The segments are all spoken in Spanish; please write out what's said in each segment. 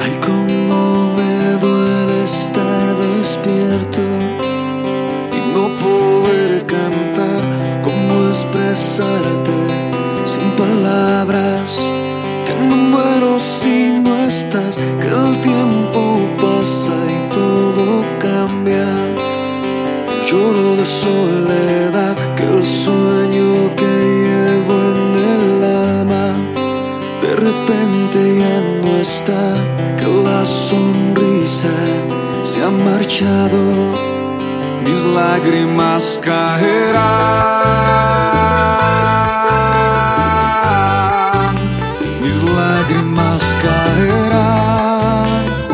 Ay, cómo me duele estar despierto y no poder cantar. Cómo expresarte sin palabras, que me muero si no estás, que el tiempo pasa y todo cambia. Lloro de soledad, que el sueño que llevo en el alma de repente ya no está, que la sonrisa se ha marchado, mis lágrimas caerán, mis lágrimas caerán.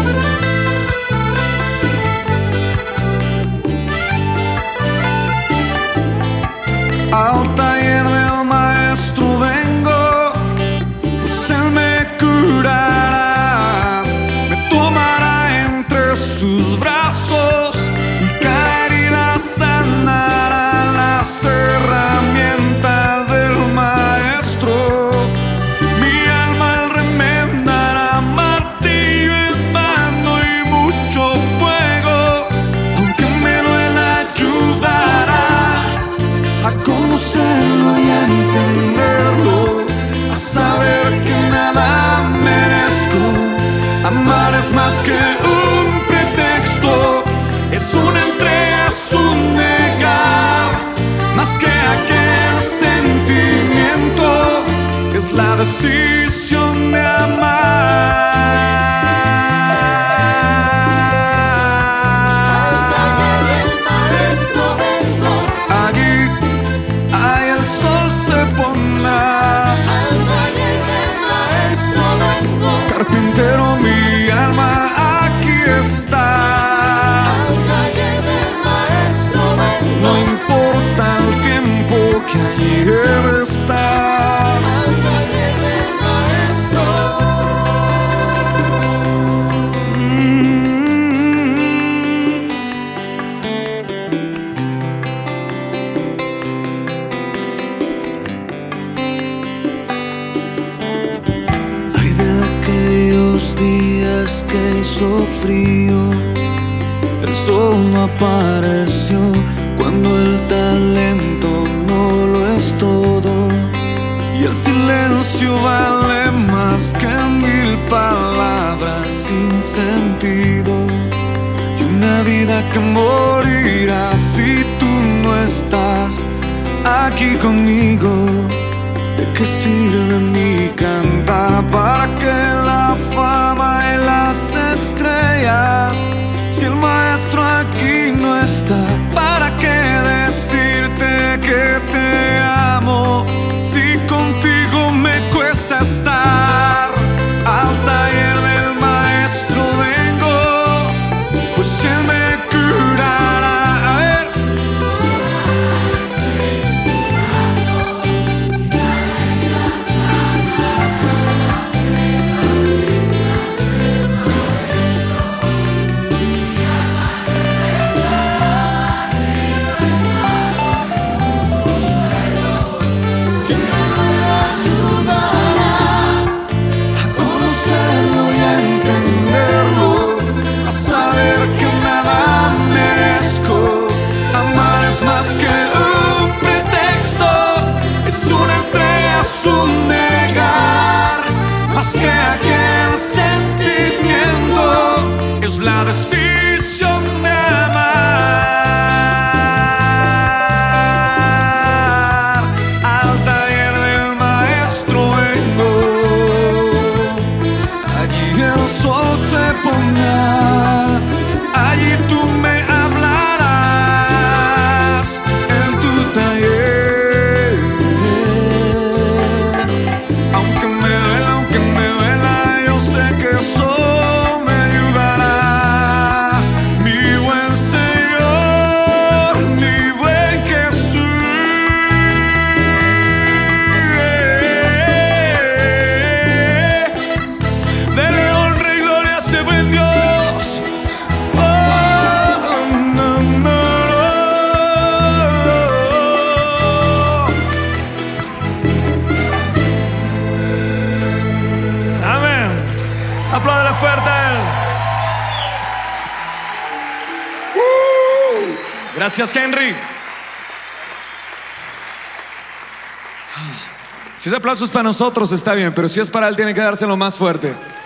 Al taller del maestro vengo, pues él me curará, me tomará entre sus brazos y cada herida sanará. Las herramientas del maestro mi alma él remendará, martillo en mano y mucho fuego, aunque me duela ayudará a conocerlo y a entenderlo, a saber que nada merezco. Amar es más que un pretexto, es una entrega, es un negar, más que aquel sentimiento, es la decisión de amar. Carpintero, mi alma aquí está. Al taller del maestro vengo. No importa el tiempo que allí he de estar. Al taller del maestro. Ay, de aquellos días que hizo frío, el sol no apareció, cuando el talento no lo es todo y el silencio vale más que 1000 palabras sin sentido, y una vida que morirá si tú no estás aquí conmigo. ¿De qué sirve mi cantar? ¿Para qué la fama y las estrellas si el maestro aquí no está? ¿Para qué decirte que te amo si contigo me cuesta estar? Al taller del maestro vengo, pues él me curará. A ver. Más que aquel sentimiento, es la decisión de amar. Al taller del maestro vengo, allí el sol se pondrá, allí tú me hablarás en tu taller. Aunque me duela, yo sé que eso me ayudará. Mi buen Señor, mi buen Jesús. Dele honra y gloria a ese buen Dios. Apláudele fuerte. Gracias, Henry. Si ese aplauso es para nosotros está bien, pero si es para él tiene que dárselo más fuerte.